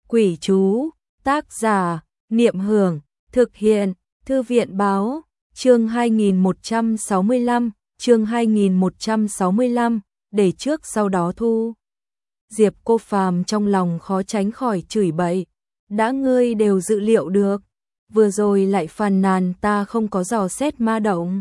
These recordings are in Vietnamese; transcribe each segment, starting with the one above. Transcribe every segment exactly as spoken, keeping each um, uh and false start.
Quỷ chú, tác giả, Niệm Hưởng, thực hiện, Thư viện báo, chương hai nghìn một trăm sáu mươi lăm, chương hai nghìn một trăm sáu mươi lăm, để trước sau đó thu. Diệp Cô Phàm trong lòng khó tránh khỏi chửi bậy, đã ngươi đều dự liệu được, vừa rồi lại phàn nàn ta không có dò xét ma động.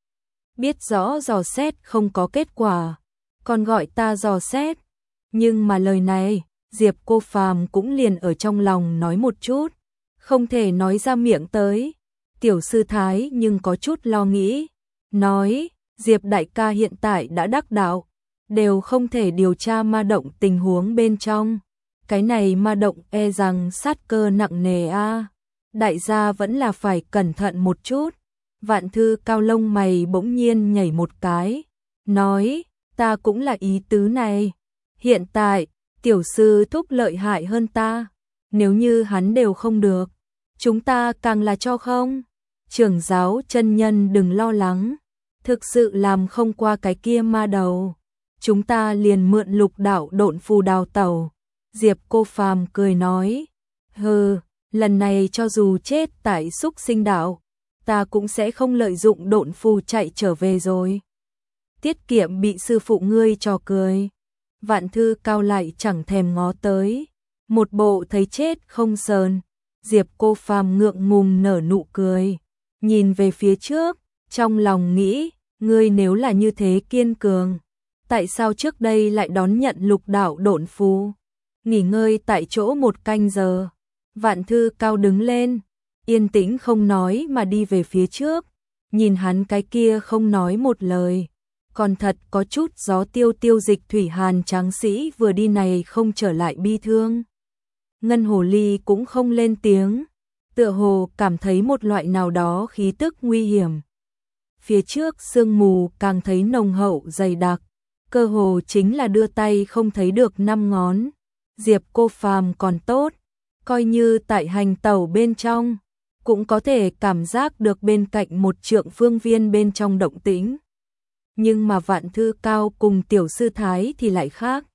Biết rõ dò xét không có kết quả, còn gọi ta dò xét, nhưng mà lời này, Diệp Cô Phàm cũng liền ở trong lòng nói một chút, không thể nói ra miệng tới. Tiểu sư thái nhưng có chút lo nghĩ, nói, Diệp đại ca hiện tại đã đắc đạo, đều không thể điều tra ma động tình huống bên trong. Cái này ma động e rằng sát cơ nặng nề a, đại gia vẫn là phải cẩn thận một chút. Vạn Thư Cao lông mày bỗng nhiên nhảy một cái, nói, ta cũng là ý tứ này. Hiện tại, tiểu sư thúc lợi hại hơn ta, nếu như hắn đều không được, chúng ta càng là cho không. Trưởng giáo chân nhân đừng lo lắng, thực sự làm không qua cái kia ma đầu, chúng ta liền mượn lục đạo độn phù đào tẩu. Diệp Cô Phàm cười nói, hừ, lần này cho dù chết tại xúc sinh đạo, ta cũng sẽ không lợi dụng độn phù chạy trở về rồi. Tiết kiệm bị sư phụ ngươi trò cười. Vạn Thư Cao lại chẳng thèm ngó tới, một bộ thấy chết không sờn. Diệp Cô Phàm ngượng ngùng nở nụ cười, nhìn về phía trước, trong lòng nghĩ, ngươi nếu là như thế kiên cường, tại sao trước đây lại đón nhận lục đạo độn phù? Nghỉ ngơi tại chỗ một canh giờ. Vạn Thư Cao đứng lên, yên tĩnh không nói mà đi về phía trước, nhìn hắn cái kia không nói một lời, còn thật có chút gió tiêu tiêu dịch thủy hàn tráng sĩ vừa đi này không trở lại bi thương. Ngân hồ ly cũng không lên tiếng, tựa hồ cảm thấy một loại nào đó khí tức nguy hiểm. Phía trước sương mù càng thấy nồng hậu dày đặc, cơ hồ chính là đưa tay không thấy được năm ngón. Diệp Cô Phàm còn tốt, coi như tại hành tẩu bên trong, cũng có thể cảm giác được bên cạnh một trượng phương viên bên trong động tĩnh. Nhưng mà Vạn Thư Cao cùng tiểu sư thái thì lại khác.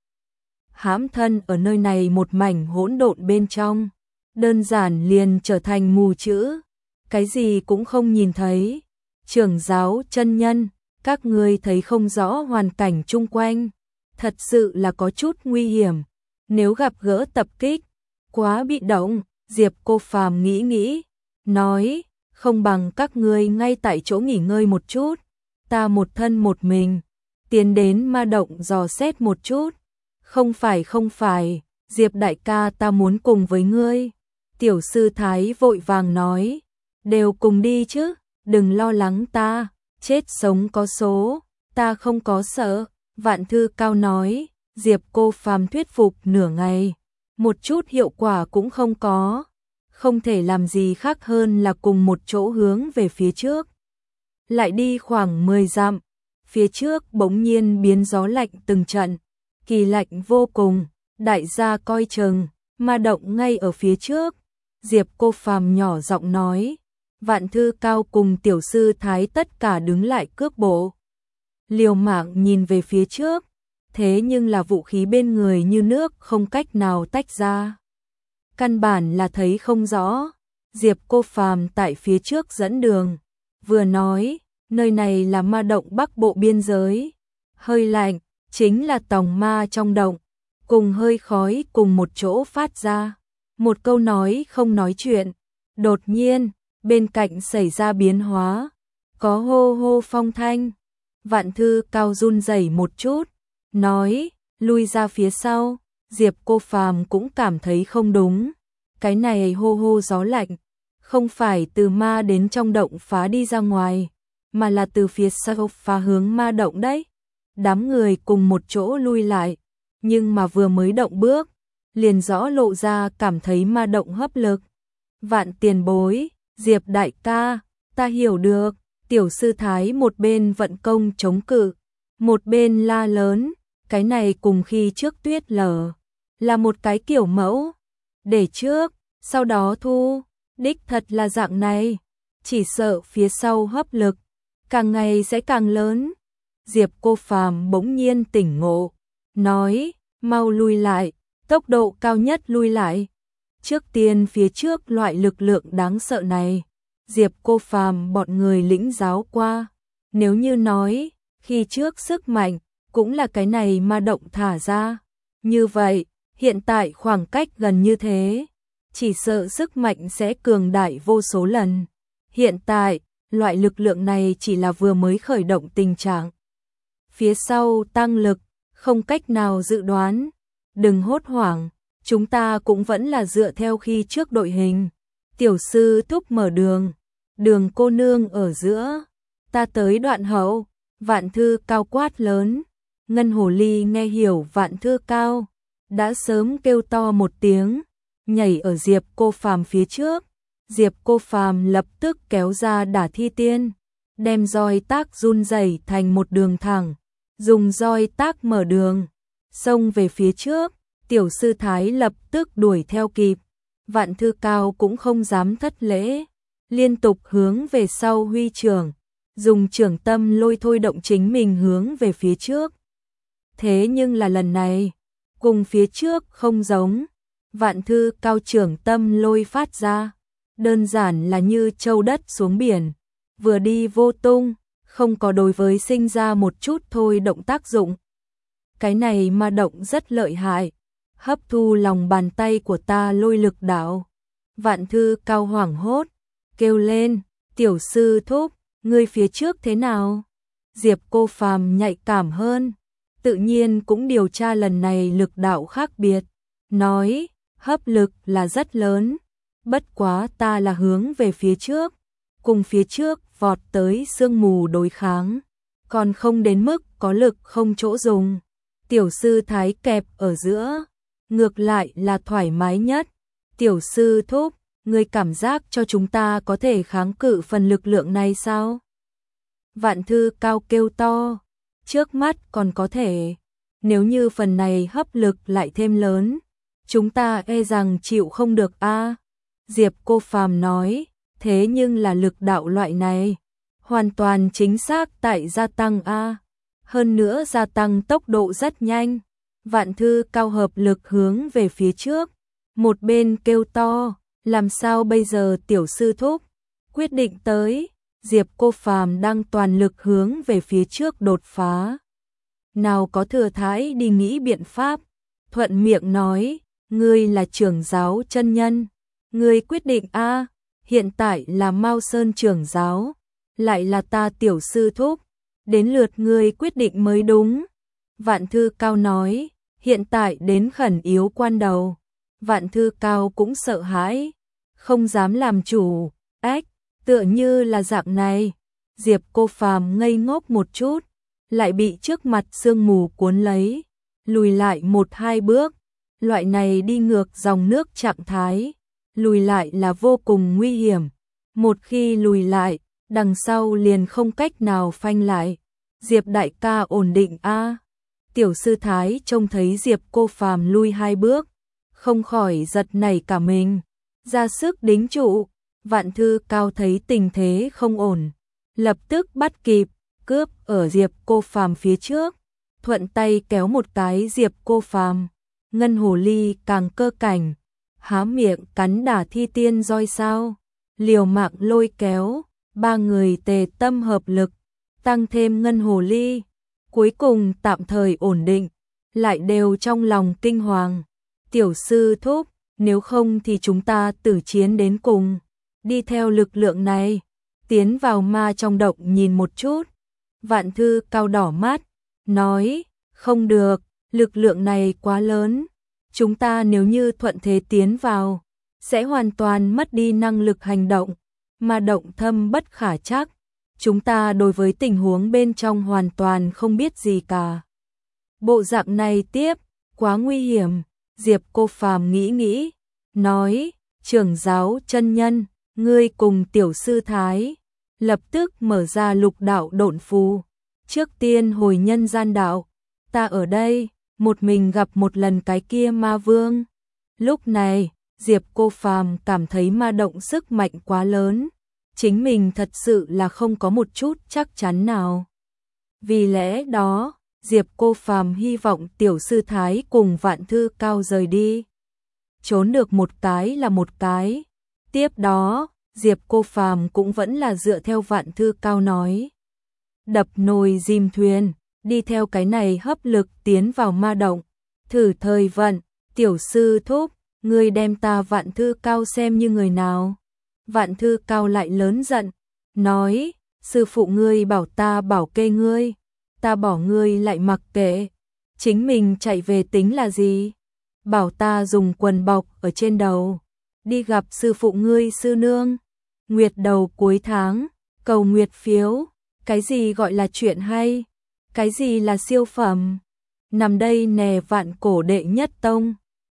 Hãm thân ở nơi này một mảnh hỗn độn bên trong, đơn giản liền trở thành mù chữ, cái gì cũng không nhìn thấy. Trưởng giáo chân nhân, các ngươi thấy không rõ hoàn cảnh chung quanh, thật sự là có chút nguy hiểm, nếu gặp gỡ tập kích, quá bị động. Diệp Cô Phàm nghĩ nghĩ, nói, không bằng các ngươi ngay tại chỗ nghỉ ngơi một chút, ta một thân một mình, tiến đến ma động dò xét một chút. Không phải không phải, Diệp đại ca ta muốn cùng với ngươi. Tiểu sư thái vội vàng nói, đều cùng đi chứ, đừng lo lắng ta, chết sống có số, ta không có sợ. Vạn Thư Cao nói, Diệp Cô Phàm thuyết phục nửa ngày, một chút hiệu quả cũng không có, không thể làm gì khác hơn là cùng một chỗ hướng về phía trước. Lại đi khoảng mười dặm, phía trước bỗng nhiên biến gió lạnh từng trận, kỳ lạnh vô cùng, đại gia coi chừng, ma động ngay ở phía trước. Diệp Cô Phàm nhỏ giọng nói, Vạn Thư Cao cùng tiểu sư thái tất cả đứng lại cước bộ, liều mạng nhìn về phía trước, thế nhưng là vũ khí bên người như nước không cách nào tách ra, căn bản là thấy không rõ. Diệp Cô Phàm tại phía trước dẫn đường, vừa nói, nơi này là ma động bắc bộ biên giới, hơi lạnh chính là tòng ma trong động, cùng hơi khói cùng một chỗ phát ra. Một câu nói không nói chuyện, đột nhiên bên cạnh xảy ra biến hóa, có hô hô phong thanh. Vạn Thư Cao run rẩy một chút, nói, lui ra phía sau. Diệp Cô Phàm cũng cảm thấy không đúng, cái này hô hô gió lạnh, không phải từ ma đến trong động phá đi ra ngoài, mà là từ phía sau phá hướng ma động đấy. Đám người cùng một chỗ lui lại, nhưng mà vừa mới động bước, liền rõ lộ ra cảm thấy ma động hấp lực. Vạn tiền bối, Diệp đại ca, ta hiểu được. Tiểu sư thái một bên vận công chống cự, một bên la lớn, cái này cùng khi trước tuyết lở, là một cái kiểu mẫu, để trước, sau đó thu, đích thật là dạng này, chỉ sợ phía sau hấp lực, càng ngày sẽ càng lớn. Diệp Cô Phàm bỗng nhiên tỉnh ngộ, nói, mau lui lại, tốc độ cao nhất lui lại. Trước tiên phía trước loại lực lượng đáng sợ này, Diệp Cô Phàm bọn người lĩnh giáo qua. Nếu như nói, khi trước sức mạnh, cũng là cái này ma động thả ra. Như vậy, hiện tại khoảng cách gần như thế, chỉ sợ sức mạnh sẽ cường đại vô số lần. Hiện tại, loại lực lượng này chỉ là vừa mới khởi động tình trạng. Phía sau tăng lực, không cách nào dự đoán. Đừng hốt hoảng, chúng ta cũng vẫn là dựa theo khi trước đội hình. Tiểu sư thúc mở đường, Đường cô nương ở giữa, ta tới đoạn hậu. Vạn Thư Cao quát lớn. Ngân Hồ Ly nghe hiểu Vạn Thư Cao, đã sớm kêu to một tiếng, nhảy ở Diệp Cô Phàm phía trước. Diệp Cô Phàm lập tức kéo ra Đả Thi Tiên, đem roi tác run rẩy thành một đường thẳng, dùng roi tác mở đường, xông về phía trước. Tiểu sư thái lập tức đuổi theo kịp. Vạn Thư Cao cũng không dám thất lễ, liên tục hướng về sau huy trưởng, dùng trưởng tâm lôi thôi động chính mình hướng về phía trước. Thế nhưng là lần này, cùng phía trước không giống. Vạn Thư Cao trưởng tâm lôi phát ra, đơn giản là như châu đất xuống biển, vừa đi vô tung, không có đối với sinh ra một chút thôi động tác dụng. Cái này ma động rất lợi hại, hấp thu lòng bàn tay của ta lôi lực đạo. Vạn Thư Cao hoảng hốt, kêu lên, tiểu sư thúc, ngươi phía trước thế nào? Diệp Cô Phàm nhạy cảm hơn, tự nhiên cũng điều tra lần này lực đạo khác biệt, nói, hấp lực là rất lớn, bất quá ta là hướng về phía trước, cùng phía trước vọt tới sương mù đối kháng, còn không đến mức có lực không chỗ dùng. Tiểu sư thái kẹp ở giữa, ngược lại là thoải mái nhất. Tiểu sư thúc, ngươi cảm giác cho chúng ta có thể kháng cự phần lực lượng này sao? Vạn Thư Cao kêu to, trước mắt còn có thể, nếu như phần này hấp lực lại thêm lớn, chúng ta e rằng chịu không được a. Diệp Cô Phàm nói, thế nhưng là lực đạo loại này, hoàn toàn chính xác tại gia tăng a, hơn nữa gia tăng tốc độ rất nhanh. Vạn Thư Cao hợp lực hướng về phía trước, một bên kêu to, làm sao bây giờ tiểu sư thúc? Quyết định tới, Diệp Cô Phàm đang toàn lực hướng về phía trước đột phá. Nào có thừa thãi đi nghĩ biện pháp, thuận miệng nói, ngươi là trưởng giáo chân nhân, ngươi quyết định a, hiện tại là Mao Sơn trưởng giáo, lại là ta tiểu sư thúc, đến lượt ngươi quyết định mới đúng. Vạn Thư Cao nói, hiện tại đến khẩn yếu quan đầu. Vạn Thư Cao cũng sợ hãi, không dám làm chủ, ách, tựa như là dạng này. Diệp Cô Phàm ngây ngốc một chút, lại bị trước mặt sương mù cuốn lấy, lùi lại một hai bước. Loại này đi ngược dòng nước trạng thái, lùi lại là vô cùng nguy hiểm. Một khi lùi lại, đằng sau liền không cách nào phanh lại. Diệp đại ca ổn định a. Tiểu sư thái trông thấy Diệp Cô Phàm lui hai bước, không khỏi giật nảy cả mình, ra sức đính trụ. Vạn Thư Cao thấy tình thế không ổn, lập tức bắt kịp, cướp ở Diệp Cô Phàm phía trước, thuận tay kéo một cái Diệp Cô Phàm. Ngân Hồ Ly càng cơ cảnh, há miệng cắn Đả Thi Tiên roi sao, liều mạng lôi kéo, ba người tề tâm hợp lực, tăng thêm Ngân Hồ Ly, cuối cùng tạm thời ổn định, lại đều trong lòng kinh hoàng. Tiểu sư thúc, nếu không thì chúng ta tử chiến đến cùng, đi theo lực lượng này, tiến vào ma trong động nhìn một chút. Vạn Thư Cao đỏ mắt, nói, không được, lực lượng này quá lớn, chúng ta nếu như thuận thế tiến vào, sẽ hoàn toàn mất đi năng lực hành động, ma động thâm bất khả trắc, chúng ta đối với tình huống bên trong hoàn toàn không biết gì cả. Bộ dạng này tiếp, quá nguy hiểm. Diệp Cô Phàm nghĩ nghĩ, nói, trưởng giáo chân nhân, ngươi cùng tiểu sư thái, lập tức mở ra lục đạo độn phù, trước tiên hồi nhân gian đạo, ta ở đây, một mình gặp một lần cái kia ma vương. Lúc này, Diệp Cô Phàm cảm thấy ma động sức mạnh quá lớn, chính mình thật sự là không có một chút chắc chắn nào. Vì lẽ đó, Diệp Cô Phàm hy vọng tiểu sư thái cùng Vạn Thư Cao rời đi. trốn được một cái là một cái. Tiếp đó, Diệp Cô Phàm cũng vẫn là dựa theo Vạn Thư Cao nói. Đập nồi dìm thuyền, đi theo cái này hấp lực tiến vào ma động. Thử thời vận, tiểu sư thúc, ngươi đem ta Vạn Thư Cao xem như người nào? Vạn Thư Cao lại lớn giận, nói, sư phụ ngươi bảo ta bảo kê ngươi, ta bỏ ngươi lại mặc kệ, chính mình chạy về tính là gì? Bảo ta dùng quần bọc ở trên đầu, đi gặp sư phụ ngươi sư nương, nguyệt đầu cuối tháng, cầu nguyệt phiếu, cái gì gọi là chuyện hay, cái gì là siêu phẩm, nằm đây nè Vạn Cổ đệ nhất tông.